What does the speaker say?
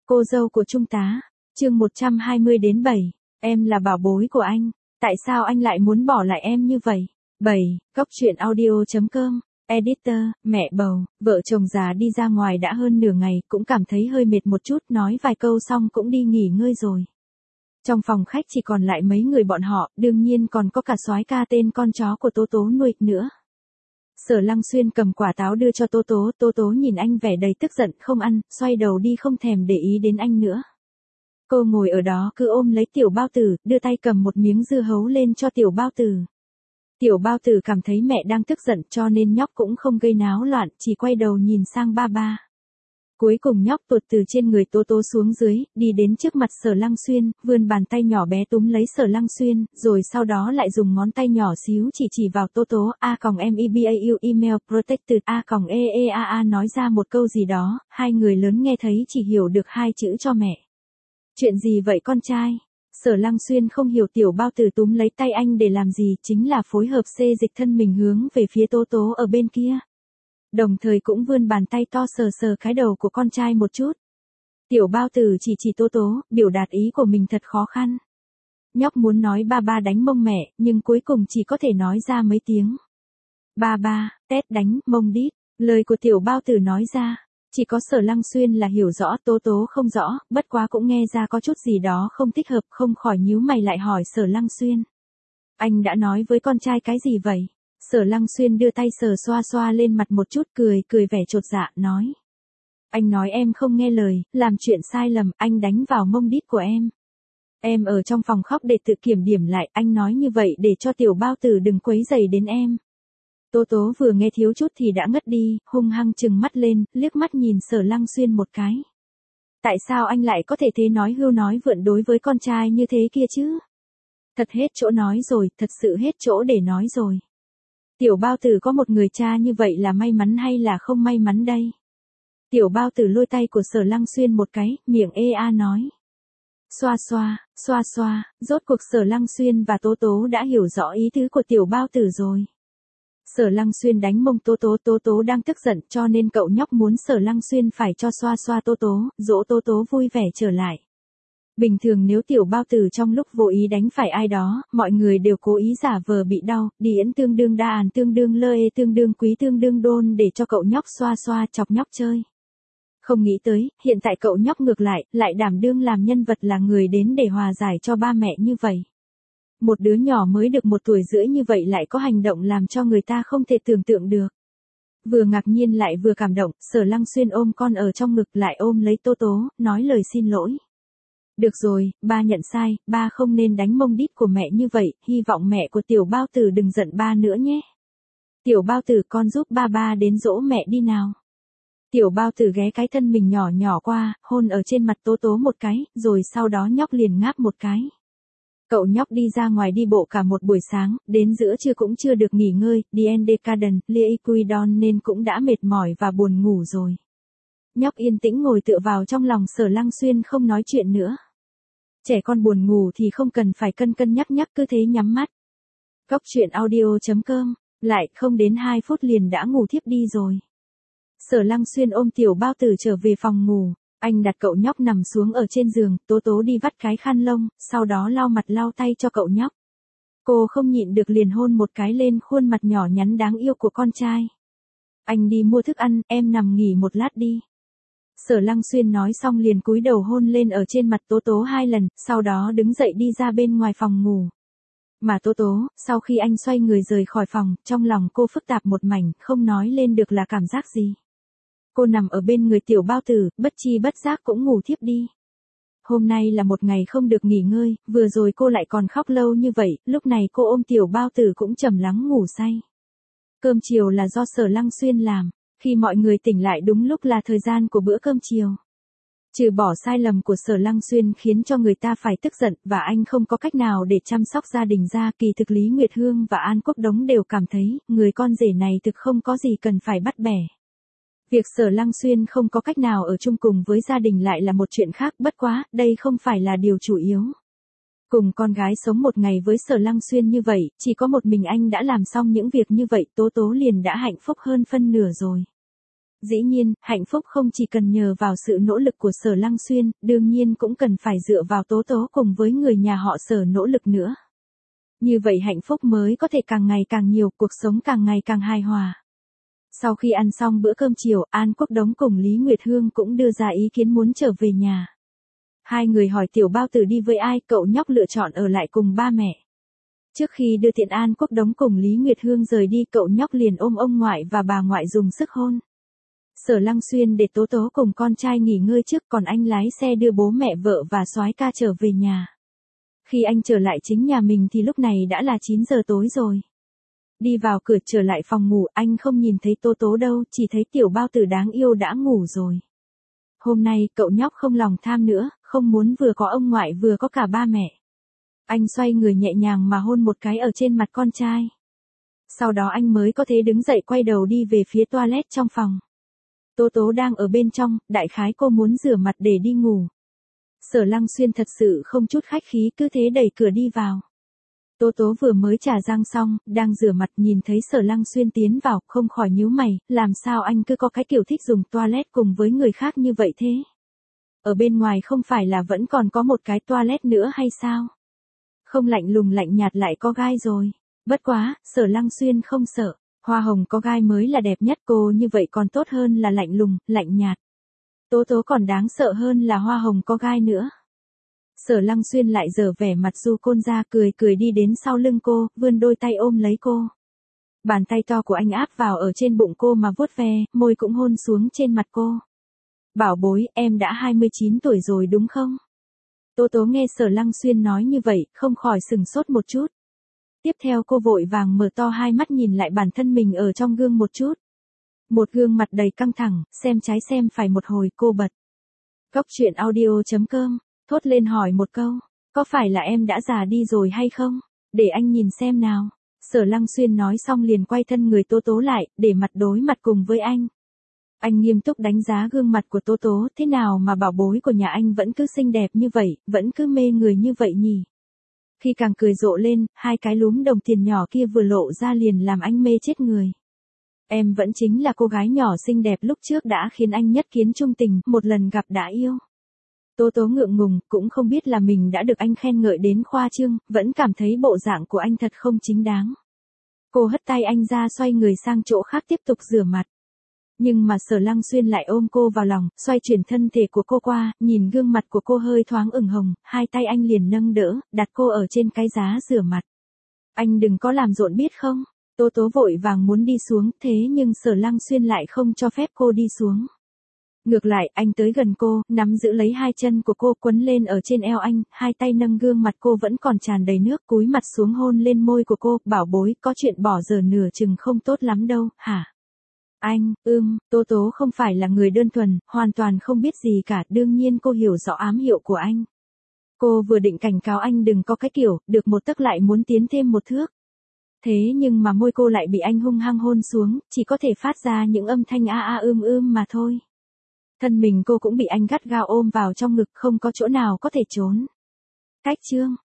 Cô dâu của Trung tá, chương 120-7, em là bảo bối của anh, tại sao anh lại muốn bỏ lại em như vậy? 7. Cóc truyện audio.com, editor, mẹ bầu, vợ chồng già đi ra ngoài đã hơn nửa ngày, cũng cảm thấy hơi mệt một chút, nói vài câu xong cũng đi nghỉ ngơi rồi. Trong phòng khách chỉ còn lại mấy người bọn họ, đương nhiên còn có cả soái ca tên con chó của Tố Tố nuôi nữa. Sở Lăng Xuyên cầm quả táo đưa cho Tố Tố nhìn anh vẻ đầy tức giận không ăn, xoay đầu đi không thèm để ý đến anh nữa. Cô ngồi ở đó cứ ôm lấy Tiểu Bao Tử, đưa tay cầm một miếng dưa hấu lên cho Tiểu Bao Tử. Tiểu Bao Tử cảm thấy mẹ đang tức giận cho nên nhóc cũng không gây náo loạn, chỉ quay đầu nhìn sang ba ba. Cuối cùng nhóc tuột từ trên người Tố Tố xuống dưới, đi đến trước mặt Sở Lăng Xuyên, vươn bàn tay nhỏ bé túm lấy Sở Lăng Xuyên, rồi sau đó lại dùng ngón tay nhỏ xíu chỉ vào Tố Tố, a.mebau email protected a.eeaa nói ra một câu gì đó, hai người lớn nghe thấy chỉ hiểu được hai chữ cho mẹ. Chuyện gì vậy con trai? Sở Lăng Xuyên không hiểu Tiểu Bao Tử túm lấy tay anh để làm gì, chính là phối hợp xê dịch thân mình hướng về phía Tố Tố ở bên kia. Đồng thời cũng vươn bàn tay to sờ cái đầu của con trai một chút. Tiểu Bao Tử chỉ Tố Tố, biểu đạt ý của mình thật khó khăn. Nhóc muốn nói ba ba đánh mông mẹ, nhưng cuối cùng chỉ có thể nói ra mấy tiếng. Ba ba, tét đánh, mông đít, lời của Tiểu Bao Tử nói ra. Chỉ có Sở Lăng Xuyên là hiểu rõ, Tố Tố không rõ, bất quá cũng nghe ra có chút gì đó không thích hợp, không khỏi nhíu mày lại hỏi Sở Lăng Xuyên. Anh đã nói với con trai cái gì vậy? Sở Lăng Xuyên đưa tay sờ xoa lên mặt một chút, cười vẻ chột dạ, nói. Anh nói em không nghe lời, làm chuyện sai lầm, anh đánh vào mông đít của em. Em ở trong phòng khóc để tự kiểm điểm lại, anh nói như vậy để cho Tiểu Bao Tử đừng quấy rầy đến em. Tố Tố vừa nghe thiếu chút thì đã ngất đi, hung hăng trừng mắt lên, liếc mắt nhìn Sở Lăng Xuyên một cái. Tại sao anh lại có thể thế nói hưu nói vượn đối với con trai như thế kia chứ? Thật hết chỗ nói rồi, thật sự hết chỗ để nói rồi. Tiểu Bao Tử có một người cha như vậy là may mắn hay là không may mắn đây? Tiểu Bao Tử lôi tay của Sở Lăng Xuyên một cái, miệng nói. Xoa, rốt cuộc Sở Lăng Xuyên và Tố Tố đã hiểu rõ ý tứ của Tiểu Bao Tử rồi. Sở Lăng Xuyên đánh mông Tố Tố đang tức giận cho nên cậu nhóc muốn Sở Lăng Xuyên phải cho xoa Tố Tố, dỗ Tố Tố vui vẻ trở lại. Bình thường nếu Tiểu Bao Tử trong lúc vô ý đánh phải ai đó, mọi người đều cố ý giả vờ bị đau, đi yến tương đương đa àn tương đương lơ ê tương đương quý tương đương đôn để cho cậu nhóc xoa chọc nhóc chơi. Không nghĩ tới, hiện tại cậu nhóc ngược lại đảm đương làm nhân vật là người đến để hòa giải cho ba mẹ như vậy. Một đứa nhỏ mới được 1 tuổi rưỡi như vậy lại có hành động làm cho người ta không thể tưởng tượng được. Vừa ngạc nhiên lại vừa cảm động, Sở Lăng Xuyên ôm con ở trong ngực lại ôm lấy Tố Tố, nói lời xin lỗi. Được rồi, ba nhận sai, ba không nên đánh mông đít của mẹ như vậy, hy vọng mẹ của Tiểu Bao Tử đừng giận ba nữa nhé. Tiểu Bao Tử con giúp ba đến dỗ mẹ đi nào. Tiểu Bao Tử ghé cái thân mình nhỏ qua, hôn ở trên mặt Tố Tố một cái, rồi sau đó nhóc liền ngáp một cái. Cậu nhóc đi ra ngoài đi bộ cả một buổi sáng, đến giữa trưa cũng chưa được nghỉ ngơi, Decadent, Liquidon nên cũng đã mệt mỏi và buồn ngủ rồi. Nhóc yên tĩnh ngồi tựa vào trong lòng Sở Lăng Xuyên không nói chuyện nữa. Trẻ con buồn ngủ thì không cần phải cân nhắc cứ thế nhắm mắt. Cóc truyện audio.com, lại không đến 2 phút liền đã ngủ thiếp đi rồi. Sở Lăng Xuyên ôm Tiểu Bao Tử trở về phòng ngủ. Anh đặt cậu nhóc nằm xuống ở trên giường, Tố Tố đi vắt cái khăn lông, sau đó lau mặt lau tay cho cậu nhóc. Cô không nhịn được liền hôn một cái lên khuôn mặt nhỏ nhắn đáng yêu của con trai. Anh đi mua thức ăn, em nằm nghỉ một lát đi. Sở Lăng Xuyên nói xong liền cúi đầu hôn lên ở trên mặt Tố Tố 2 lần, sau đó đứng dậy đi ra bên ngoài phòng ngủ. Mà Tố Tố, sau khi anh xoay người rời khỏi phòng, trong lòng cô phức tạp một mảnh, không nói lên được là cảm giác gì. Cô nằm ở bên người Tiểu Bao Tử, bất chi bất giác cũng ngủ thiếp đi. Hôm nay là một ngày không được nghỉ ngơi, vừa rồi cô lại còn khóc lâu như vậy, lúc này cô ôm Tiểu Bao Tử cũng trầm lắng ngủ say. Cơm chiều là do Sở Lăng Xuyên làm, khi mọi người tỉnh lại đúng lúc là thời gian của bữa cơm chiều. Trừ bỏ sai lầm của Sở Lăng Xuyên khiến cho người ta phải tức giận và anh không có cách nào để chăm sóc gia đình ra, kỳ thực Lý Nguyệt Hương và An Quốc Đống đều cảm thấy, người con rể này thực không có gì cần phải bắt bẻ. Việc Sở Lăng Xuyên không có cách nào ở chung cùng với gia đình lại là một chuyện khác, bất quá, đây không phải là điều chủ yếu. Cùng con gái sống một ngày với Sở Lăng Xuyên như vậy, chỉ có một mình anh đã làm xong những việc như vậy, Tố Tố liền đã hạnh phúc hơn phân nửa rồi. Dĩ nhiên, hạnh phúc không chỉ cần nhờ vào sự nỗ lực của Sở Lăng Xuyên, đương nhiên cũng cần phải dựa vào Tố Tố cùng với người nhà họ Sở nỗ lực nữa. Như vậy hạnh phúc mới có thể càng ngày càng nhiều, cuộc sống càng ngày càng hài hòa. Sau khi ăn xong bữa cơm chiều, An Quốc Đống cùng Lý Nguyệt Hương cũng đưa ra ý kiến muốn trở về nhà. Hai người hỏi Tiểu Bao Tử đi với ai, cậu nhóc lựa chọn ở lại cùng ba mẹ. Trước khi đưa tiện An Quốc Đống cùng Lý Nguyệt Hương rời đi, cậu nhóc liền ôm ông ngoại và bà ngoại dùng sức hôn. Sở Lăng Xuyên để Tố Tố cùng con trai nghỉ ngơi trước, còn anh lái xe đưa bố mẹ vợ và soái ca trở về nhà. Khi anh trở lại chính nhà mình thì lúc này đã là 9 giờ tối rồi. Đi vào cửa trở lại phòng ngủ, anh không nhìn thấy Tố Tố đâu, chỉ thấy Tiểu Bao Tử đáng yêu đã ngủ rồi. Hôm nay, cậu nhóc không lòng tham nữa, không muốn vừa có ông ngoại vừa có cả ba mẹ. Anh xoay người nhẹ nhàng mà hôn một cái ở trên mặt con trai. Sau đó anh mới có thể đứng dậy quay đầu đi về phía toilet trong phòng. Tố Tố đang ở bên trong, đại khái cô muốn rửa mặt để đi ngủ. Sở Lăng Xuyên thật sự không chút khách khí cứ thế đẩy cửa đi vào. Tố Tố vừa mới chà răng xong, đang rửa mặt nhìn thấy Sở Lăng Xuyên tiến vào, không khỏi nhíu mày, làm sao anh cứ có cái kiểu thích dùng toilet cùng với người khác như vậy thế? Ở bên ngoài không phải là vẫn còn có một cái toilet nữa hay sao? Không lạnh lùng lạnh nhạt lại có gai rồi. Bất quá, Sở Lăng Xuyên không sợ, hoa hồng có gai mới là đẹp nhất, cô như vậy còn tốt hơn là lạnh lùng, lạnh nhạt. Tố Tố còn đáng sợ hơn là hoa hồng có gai nữa. Sở Lăng Xuyên lại giở vẻ mặt du côn ra, cười cười đi đến sau lưng cô, vươn đôi tay ôm lấy cô. Bàn tay to của anh áp vào ở trên bụng cô mà vuốt ve, môi cũng hôn xuống trên mặt cô. Bảo bối, em đã 29 tuổi rồi đúng không? Tố Tố nghe Sở Lăng Xuyên nói như vậy, không khỏi sừng sốt một chút. Tiếp theo cô vội vàng mở to hai mắt nhìn lại bản thân mình ở trong gương một chút. Một gương mặt đầy căng thẳng, xem trái xem phải một hồi cô bật. Góc truyện audio.com, thốt lên hỏi một câu, có phải là em đã già đi rồi hay không? Để anh nhìn xem nào. Sở Lăng Xuyên nói xong liền quay thân người Tố Tố lại, để mặt đối mặt cùng với anh. Anh nghiêm túc đánh giá gương mặt của Tố Tố, thế nào mà bảo bối của nhà anh vẫn cứ xinh đẹp như vậy, vẫn cứ mê người như vậy nhỉ? Khi càng cười rộ lên, hai cái lúm đồng tiền nhỏ kia vừa lộ ra liền làm anh mê chết người. Em vẫn chính là cô gái nhỏ xinh đẹp lúc trước đã khiến anh nhất kiến chung tình, một lần gặp đã yêu. Tố Tố ngượng ngùng, cũng không biết là mình đã được anh khen ngợi đến khoa trương, vẫn cảm thấy bộ dạng của anh thật không chính đáng. Cô hất tay anh ra xoay người sang chỗ khác tiếp tục rửa mặt. Nhưng mà Sở Lăng Xuyên lại ôm cô vào lòng, xoay chuyển thân thể của cô qua, nhìn gương mặt của cô hơi thoáng ửng hồng, hai tay anh liền nâng đỡ, đặt cô ở trên cái giá rửa mặt. Anh đừng có làm rộn biết không? Tố Tố vội vàng muốn đi xuống, thế nhưng Sở Lăng Xuyên lại không cho phép cô đi xuống. Ngược lại, anh tới gần cô, nắm giữ lấy hai chân của cô quấn lên ở trên eo anh, hai tay nâng gương mặt cô vẫn còn tràn đầy nước, cúi mặt xuống hôn lên môi của cô, bảo bối, có chuyện bỏ giờ nửa chừng không tốt lắm đâu, hả? Anh, Tố Tố không phải là người đơn thuần, hoàn toàn không biết gì cả, đương nhiên cô hiểu rõ ám hiệu của anh. Cô vừa định cảnh cáo anh đừng có cái kiểu, được một tấc lại muốn tiến thêm một thước. Thế nhưng mà môi cô lại bị anh hung hăng hôn xuống, chỉ có thể phát ra những âm thanh mà thôi. Thân mình cô cũng bị anh gắt gao ôm vào trong ngực, không có chỗ nào có thể trốn. Cách chương